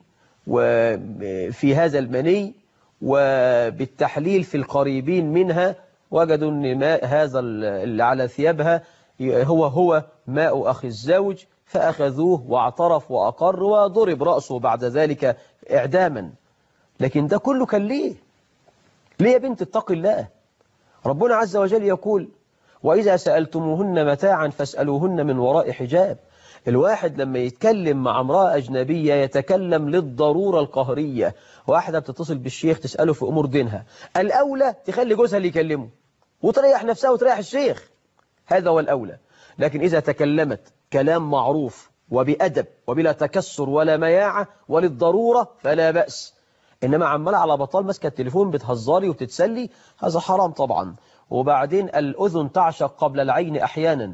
وفي هذا المني وبالتحليل في القريبين منها وجدوا أن هذا اللي على ثيابها هو ماء أخي الزوج، فأخذوه واعترف وأقر وضرب رأسه بعد ذلك إعداما. لكن ده كله كان ليه؟ ليه يا بنت اتق الله؟ ربنا عز وجل يقول وإذا سألتموهن متاعا فاسألوهن من وراء حجاب. الواحد لما يتكلم مع امرأة أجنبية يتكلم للضرورة القهرية. واحدة بتتصل بالشيخ تسأله في أمور دينها، الأولى تخلي جوزها اللي يكلمه وتريح نفسها وتريح الشيخ، هذا هو الأولى. لكن إذا تكلمت كلام معروف وبأدب وبلا تكسر ولا مياعة وللضرورة فلا بأس. إنما عمال على بطال ماسكة التليفون بتهزري وتتسلي، هذا حرام طبعا. وبعدين الأذن تعشق قبل العين أحيانا،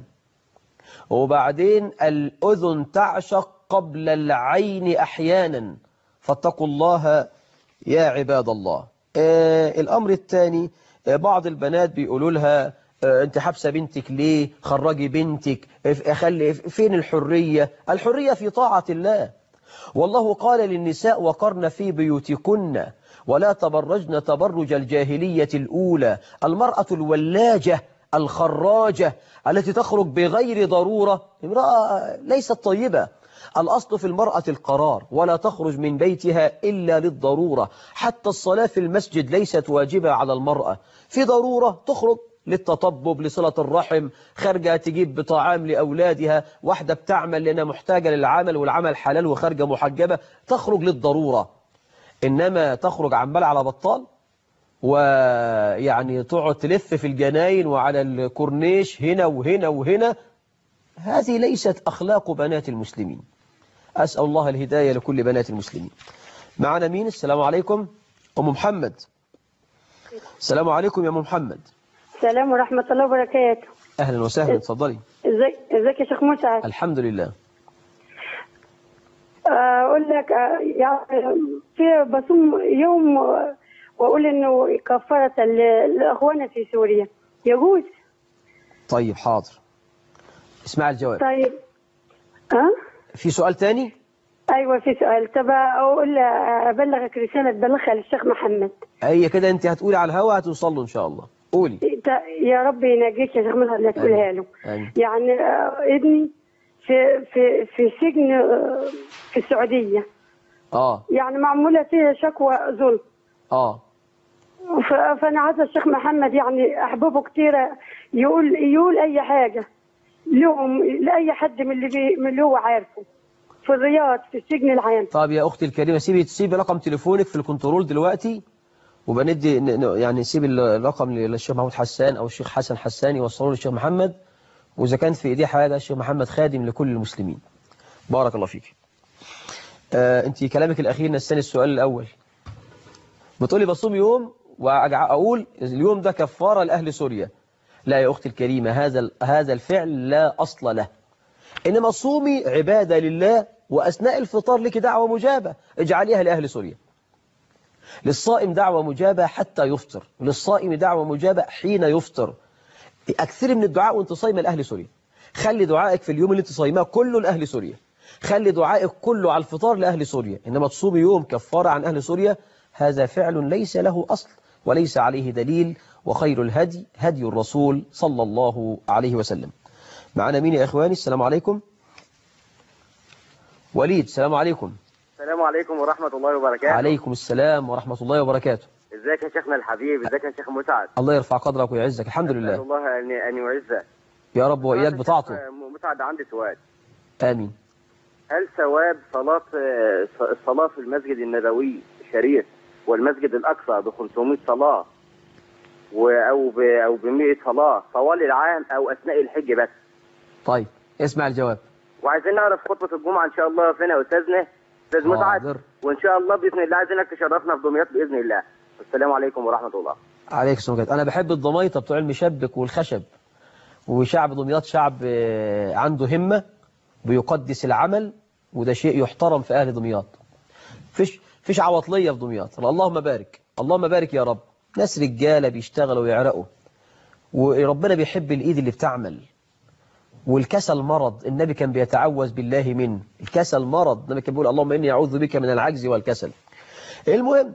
وبعدين الأذن تعشق قبل العين أحيانا، فاتقوا الله يا عباد الله. الأمر الثاني، بعض البنات بيقولوا لها أنت حبسة بنتك ليه؟ خرجي بنتك، خلي فين الحرية؟ الحرية في طاعة الله. والله قال للنساء وقرن في بيوتكن ولا تبرجن تبرج الجاهلية الأولى. المرأة الولاجة الخراجة التي تخرج بغير ضرورة امرأة ليست طيبة. الأصل في المرأة القرار، ولا تخرج من بيتها إلا للضرورة. حتى الصلاة في المسجد ليست واجبة على المرأة، في ضرورة تخرج للتطبب لصلة الرحم، خارجة تجيب طعام لأولادها، واحدة بتعمل لأنها محتاجة للعمل والعمل حلال وخارجة محجبة، تخرج للضرورة. إنما تخرج عمال على بطال ويعني تقعد تلف في الجناين وعلى الكورنيش هنا وهنا وهنا، هذه ليست أخلاق بنات المسلمين. أسأل الله الهداية لكل بنات المسلمين. معنا مين؟ السلام عليكم. أم محمد. السلام عليكم يا أم محمد. السلام ورحمة الله وبركاته. أهلا وسهلا، اتفضلي. ازيك يا شيخ مسعد؟ الحمد لله. أقول لك يعني في بصوم يوم وأقول إنه كفارة لأخوانا في سوريا، يجوز؟ طيب حاضر، اسمع الجواب. طيب في سؤال تاني؟ أيوة في سؤال. طب أقول أبلغك رسالة تبلغها للشيخ محمد. هي كده أنت هتقولي على الهوا هتوصل له إن شاء الله. قولي. يا رب ينجيك يا شيخ محمد اللي تقولها له. يعني ابني في سجن في السعودية. يعني معمولة فيه شكوى ظلم. فأنا عايزة الشيخ محمد يعني أحبابه كتيرة يقول أي حاجة لهم لأي حد من اللي هو عارفه في الرياض في السجن العام. طب يا أختي الكريمة سيبي رقم تليفونك في الكنترول دلوقتي، وبندي يعني سيب الرقم للشيخ محمود حسان أو الشيخ حسن حسان يوصلوا للشيخ محمد، وإذا كان في إيديه حاجة الشيخ محمد خادم لكل المسلمين. بارك الله فيك. أنت كلامك الأخير نساني السؤال الأول. بتقولي بصوم يوم وأقول اليوم ده كفارة لأهل سوريا. لا يا أختي الكريمة، هذا الفعل لا أصل له. إنما صومي عبادة لله، وأثناء الفطار لك دعوة مجابة اجعليها لأهل سوريا. للصائم دعوة مجابة حتى يفطر، وللصائم دعوة مجابة حين يفطر. أكثر من الدعاء وانت صايمة لأهل سوريا. خلي دعائك في اليوم اللي انت صايماه كله لأهل سوريا، خلي دعائك كله على الفطار لأهل سوريا. إنما تصوم يوم كفارة عن أهل سوريا هذا فعل ليس له أصل وليس عليه دليل، وخير الهدي هدي الرسول صلى الله عليه وسلم. معنا مين يا إخواني؟ السلام عليكم. وليد، السلام عليكم. السلام عليكم ورحمة الله وبركاته. عليكم السلام ورحمة الله وبركاته. ازيك يا شيخنا الحبيب؟ ازيك يا شيخ مسعد؟ الله يرفع قدرك ويعزك. الحمد لله. أسأل الله أن يعزك يا رب وإياك بطاعته. مسعد عندي سؤال. آمين. هل ثواب الصلاة في المسجد النبوي الشريف والمسجد الأقصى ب 500 صلاة أو ب 100 صلاة طوال العام أو أثناء الحج بس؟ طيب اسمع الجواب. وعايزين نعرف خطبة الجمعة إن شاء الله فين يا أستاذنا أستاذ مسعد، وإن شاء الله بإذن الله عايزينك تشرفنا في دمياط بإذن الله. السلام عليكم ورحمة الله. عليك السلام. أنا بحب الضميطة بتوع المشبك والخشب، وشعب دمياط شعب عنده همة بيقدس العمل، وده شيء يحترم في أهل دمياط. فيش عواطلية في دمياط. اللهم بارك، اللهم بارك يا رب. ناس رجالة بيشتغلوا ويعرقوا، وربنا بيحب الإيد اللي بتعمل. والكسل مرض، النبي كان بيتعوذ بالله منه. الكسل مرض، النبي كان بيقول اللهم إني أعوذ بك من العجز والكسل. المهم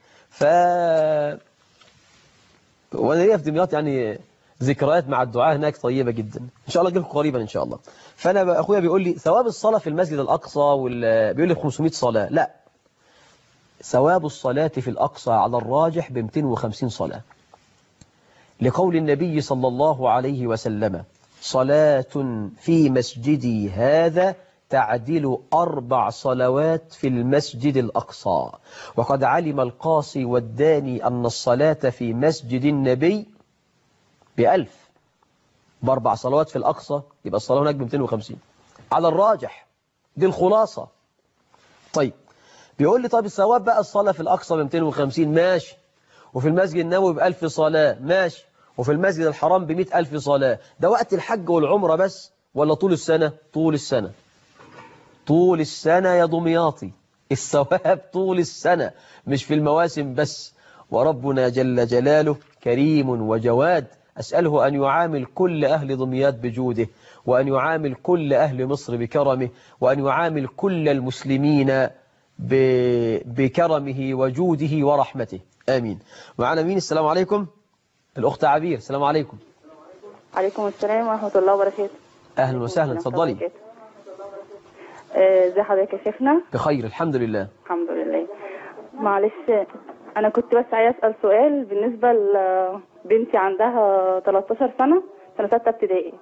وانا ليا في دمياط يعني ذكريات مع الدعاء هناك طيبة جدا، ان شاء الله اجي لكم قريبا ان شاء الله. فانا اخويا بيقول لي ثواب الصلاة في المسجد الاقصى بيقول لي 500 صلاة. لا، ثواب الصلاة في الاقصى على الراجح ب 250 صلاة، لقول النبي صلى الله عليه وسلم صلاة في مسجدي هذا تعدل 4 صلوات في المسجد الأقصى. وقد علم القاصي والداني أن الصلاة في مسجد النبي ب1000، ب4 صلوات في الأقصى يبقى الصلاة هناك ب250 على الراجح. دي الخلاصة. طيب بيقول لي طيب الثواب بقى الصلاة في الأقصى ب250 ماشي، وفي المسجد النبوي ب1000 صلاة ماشي، وفي المسجد الحرام ب100,000 صلاة. ده وقت الحج والعمرة بس ولا طول السنة؟ طول السنة. طول السنة يا دمياطي، الثواب طول السنة مش في المواسم بس. وربنا جل جلاله كريم وجواد، أسأله أن يعامل كل أهل دمياط بجوده، وأن يعامل كل أهل مصر بكرمه، وأن يعامل كل المسلمين بكرمه وجوده ورحمته. آمين. معنا مين؟ السلام عليكم. الأخت عبير، السلام عليكم. عليكم السلام ورحمة الله وبركاته. أهلا وسهلا، اتفضلي. ازي حضرتك يا شيخنا؟ بخير الحمد لله. الحمد لله. معلش انا كنت بس عايز اسال سؤال بالنسبه لبنتي عندها 13 سنه 6 ابتدائي.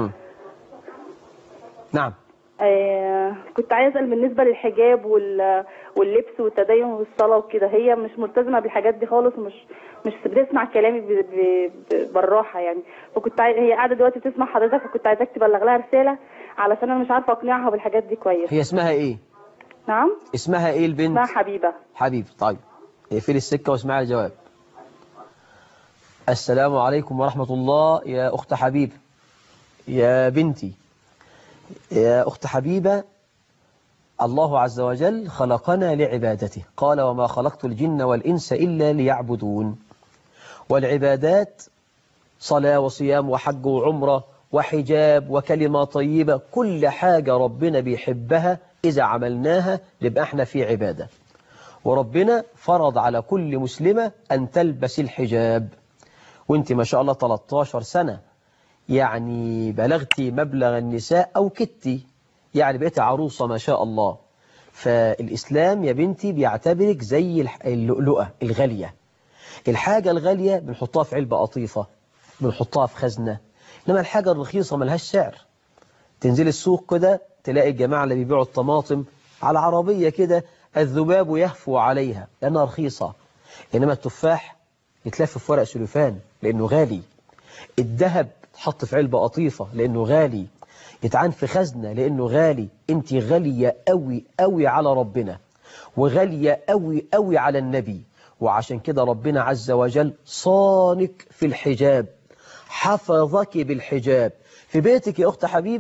نعم. كنت عايز اسال بالنسبه للحجاب واللبس والتدين والصلاه وكده، هي مش ملتزمه بالحاجات دي خالص، مش بتسمع كلامي بالراحه يعني. فكنت هي قاعده دلوقتي بتسمع حضرتك، فكنت عايزاك تبلغ لها رساله علشان انا مش عارفه اقنعها بالحاجات دي كويس. هي اسمها ايه؟ نعم. اسمها ايه البنت؟ اسمها حبيبه. حبيبه. طيب اقفلي السكه واسمعي الجواب. السلام عليكم ورحمه الله يا اخت حبيبه. يا بنتي، يا اخت حبيبه، الله عز وجل خلقنا لعبادته، قال وما خلقت الجن والانس الا ليعبدون. والعبادات صلاه وصيام وحج وعمره وحجاب وكلمة طيبة، كل حاجة ربنا بيحبها إذا عملناها نبقى احنا في عبادة. وربنا فرض على كل مسلمة أن تلبس الحجاب. وانت ما شاء الله 13 سنة، يعني بلغتي مبلغ النساء أو كتي، يعني بقيت عروسة ما شاء الله. فالإسلام يا بنتي بيعتبرك زي اللؤلؤة الغالية. الحاجة الغالية بنحطها في علبة قطيفة، بنحطها في خزنة. إنما الحاجة الرخيصة ملهاش سعر. تنزل السوق كده تلاقي الجماعة اللي بيبيعوا الطماطم على عربية كده الذباب يهفو عليها لأنها رخيصة. إنما التفاح يتلف في ورق سلوفان لأنه غالي. الذهب تحط في علبة قطيفة لأنه غالي. يتعان في خزنة لأنه غالي. أنت غالية قوي قوي على ربنا، وغالية قوي قوي على النبي. وعشان كده ربنا عز وجل صانك في الحجاب، حفظك بالحجاب في بيتك يا أخت حبيبة،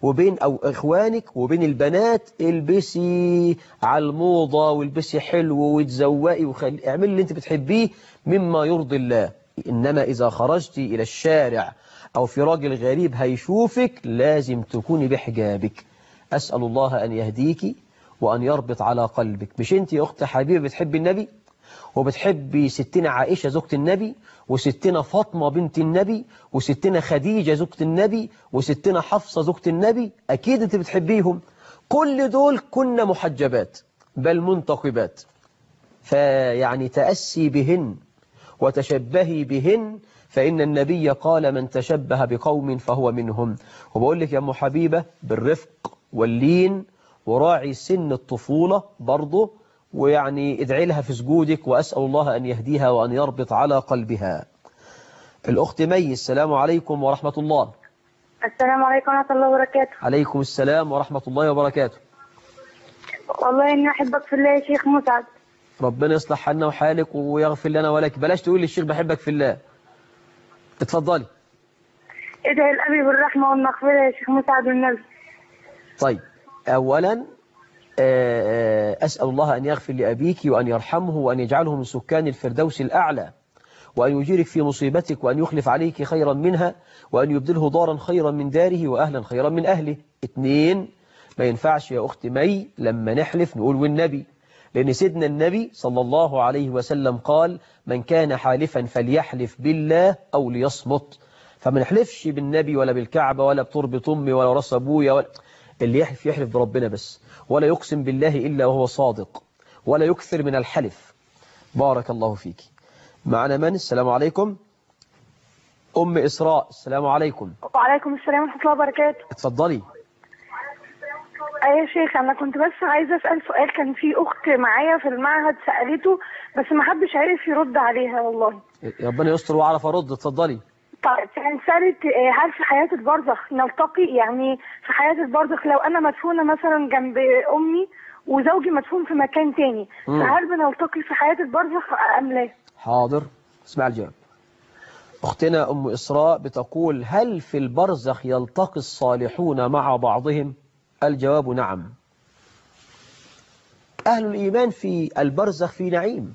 وبين أو إخوانك وبين البنات البسي على الموضة والبسي حلو وتزوقي اعملي اللي انت بتحبيه مما يرضي الله. إنما إذا خرجتي إلى الشارع أو في راجل غريب هيشوفك لازم تكوني بحجابك. أسأل الله أن يهديك وأن يربط على قلبك. مش انت يا أخت حبيبة بتحبي النبي وبتحبي ستنا عائشة زوجة النبي وستنا فاطمة بنت النبي وستنا خديجة زوجة النبي وستنا حفصة زوجة النبي؟ أكيد أنت بتحبيهم. كل دول كنا محجبات بل منتقبات. فيعني تأسي بهن وتشبهي بهن، فإن النبي قال من تشبه بقوم فهو منهم. وبقول لك يا أم حبيبة بالرفق واللين، وراعي سن الطفولة برضه، ويعني ادعي لها في سجودك، وأسأل الله أن يهديها وأن يربط على قلبها. الأخت مي، السلام عليكم ورحمة الله. السلام عليكم ورحمة الله وبركاته. عليكم السلام ورحمة الله وبركاته. والله إني أحبك في الله يا شيخ مسعد. ربنا يصلح حالنا وحالك ويغفر لنا ولك. بلاش تقول للشيخ بحبك في الله. اتفضلي. ادعي الأبي بالرحمة والمغفرة يا شيخ مسعد والنبي. طيب، أولا أسأل الله أن يغفر لأبيك وأن يرحمه وأن يجعله من سكان الفردوس الأعلى، وأن يجيرك في مصيبتك، وأن يخلف عليك خيرا منها، وأن يبدله دارا خيرا من داره وأهلا خيرا من أهله. 2، ما ينفعش يا أخت مي لما نحلف نقول والنبي، لأن سيدنا النبي صلى الله عليه وسلم قال من كان حالفا فليحلف بالله أو ليصمت. فما نحلفش بالنبي ولا بالكعبة ولا بتربة أمي ولا راس أبويا ولا اللي يحلف يحلف بربنا بس، ولا يقسم بالله إلا وهو صادق، ولا يكثر من الحلف. بارك الله فيك. معنا من؟ السلام عليكم. أم إسراء، السلام عليكم. وعليكم السلام ورحمة الله وبركاته. اتفضلي. يا شيخ أنا كنت بس عايزة أسأل سؤال. كان في أخت معايا في المعهد سألته بس ما حدش عارف يرد عليها والله. ربنا يستر وأعرف أرد. اتفضلي. طيب كان سألت هل في حياة البرزخ نلتقي؟ يعني في حياة البرزخ لو أنا مدفونة مثلا جنب أمي وزوجي مدفون في مكان تاني، فهل بنلتقي في حياة البرزخ أم لا؟ حاضر، اسمع الجواب. أختنا أم إسراء بتقول هل في البرزخ يلتقي الصالحون مع بعضهم؟ الجواب نعم. أهل الإيمان في البرزخ في نعيم،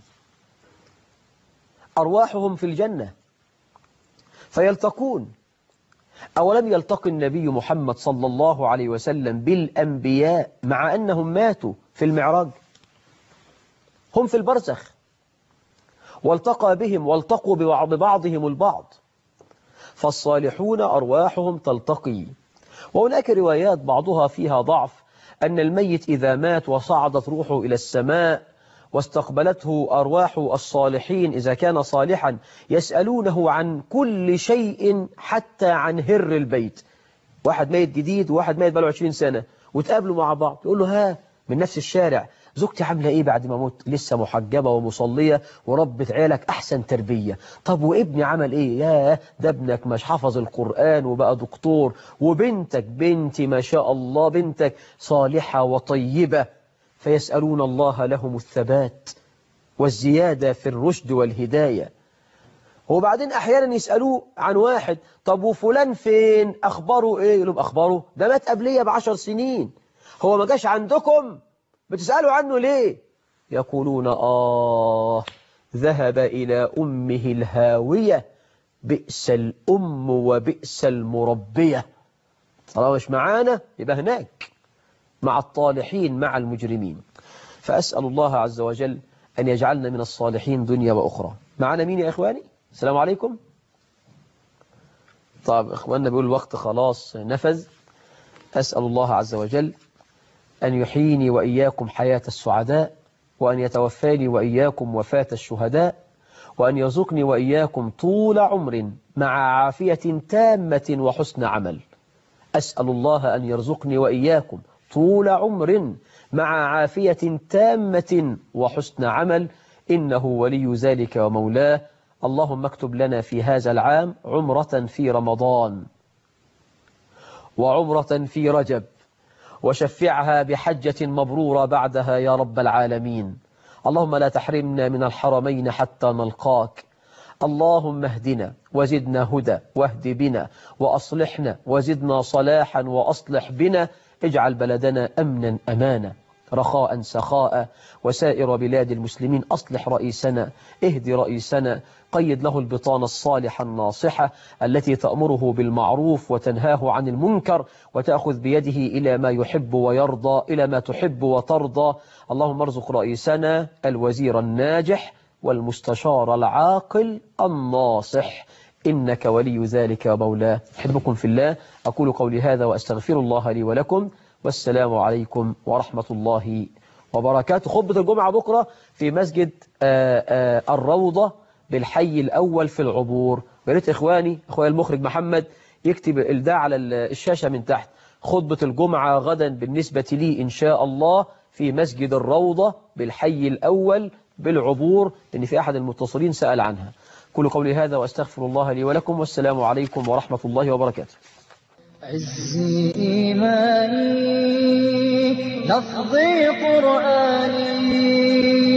أرواحهم في الجنة فيلتقون. أولم يلتقي النبي محمد صلى الله عليه وسلم بالأنبياء مع أنهم ماتوا في المعراج؟ هم في البرزخ والتقى بهم والتقوا ببعضهم البعض. فالصالحون أرواحهم تلتقي. وهناك روايات بعضها فيها ضعف أن الميت إذا مات وصعدت روحه إلى السماء واستقبلته أرواح الصالحين إذا كان صالحا يسألونه عن كل شيء حتى عن هر البيت. واحد ميت جديد وواحد ميت بقاله 20 سنة وتقابلوا مع بعض، يقول له ها من نفس الشارع زوجتي عاملة ايه بعد ما موت؟ لسه محجبة ومصلية وربت عيالك أحسن تربية. طب وابني عمل ايه؟ ياه ده ابنك مش حفظ القرآن وبقى دكتور، وبنتك بنتي ما شاء الله بنتك صالحة وطيبة. فيسألون الله لهم الثبات والزيادة في الرشد والهداية. وبعدين أحيانا يسألوه عن واحد، طب وفلان فين؟ أخباره إيه؟ يقول لهم أخباره ده مات قبلية ب10 سنين، هو ما جاش عندكم؟ بتسألوا عنه ليه؟ يقولون ذهب إلى أمه الهاوية، بئس الأم وبئس المربية. طالما مش معانا يبقى هناك مع الطالحين مع المجرمين. فأسأل الله عز وجل أن يجعلنا من الصالحين دنيا وأخرى. معنا مين يا إخواني؟ السلام عليكم. طب إخواننا بيقول الوقت خلاص نفذ. أسأل الله عز وجل أن يحييني وإياكم حياة السعداء، وأن يتوفاني وإياكم وفاة الشهداء، وأن يرزقني وإياكم طول عمر مع عافية تامة وحسن عمل. أسأل الله أن يرزقني وإياكم طول عمر مع عافية تامة وحسن عمل، إنه ولي ذلك ومولاه. اللهم اكتب لنا في هذا العام عمرة في رمضان وعمرة في رجب، وشفعها بحجة مبرورة بعدها يا رب العالمين. اللهم لا تحرمنا من الحرمين حتى نلقاك. اللهم اهدنا وزدنا هدى واهد بنا وأصلحنا وزدنا صلاحا وأصلح بنا. اجعل بلدنا أمنا أمانا رخاء سخاء وسائر بلاد المسلمين. أصلح رئيسنا، اهدي رئيسنا، قيد له البطانة الصالحة الناصحة التي تأمره بالمعروف وتنهاه عن المنكر وتأخذ بيده إلى ما يحب ويرضى، إلى ما تحب وترضى. اللهم ارزق رئيسنا الوزير الناجح والمستشار العاقل الناصح، إنك ولي ذلك ومولاه. أحبكم في الله، أقول قولي هذا وأستغفر الله لي ولكم، والسلام عليكم ورحمة الله وبركاته. خطبة الجمعة بكرة في مسجد الروضة بالحي الأول في العبور. يا ريت إخواني المخرج محمد يكتب الداع على الشاشة من تحت. خطبة الجمعة غدا بالنسبة لي إن شاء الله في مسجد الروضة بالحي الأول بالعبور، لأن في أحد المتصلين سأل عنها. كل قولي هذا وأستغفر الله لي ولكم، والسلام عليكم ورحمة الله وبركاته. عزي إيماني لفظي قرآني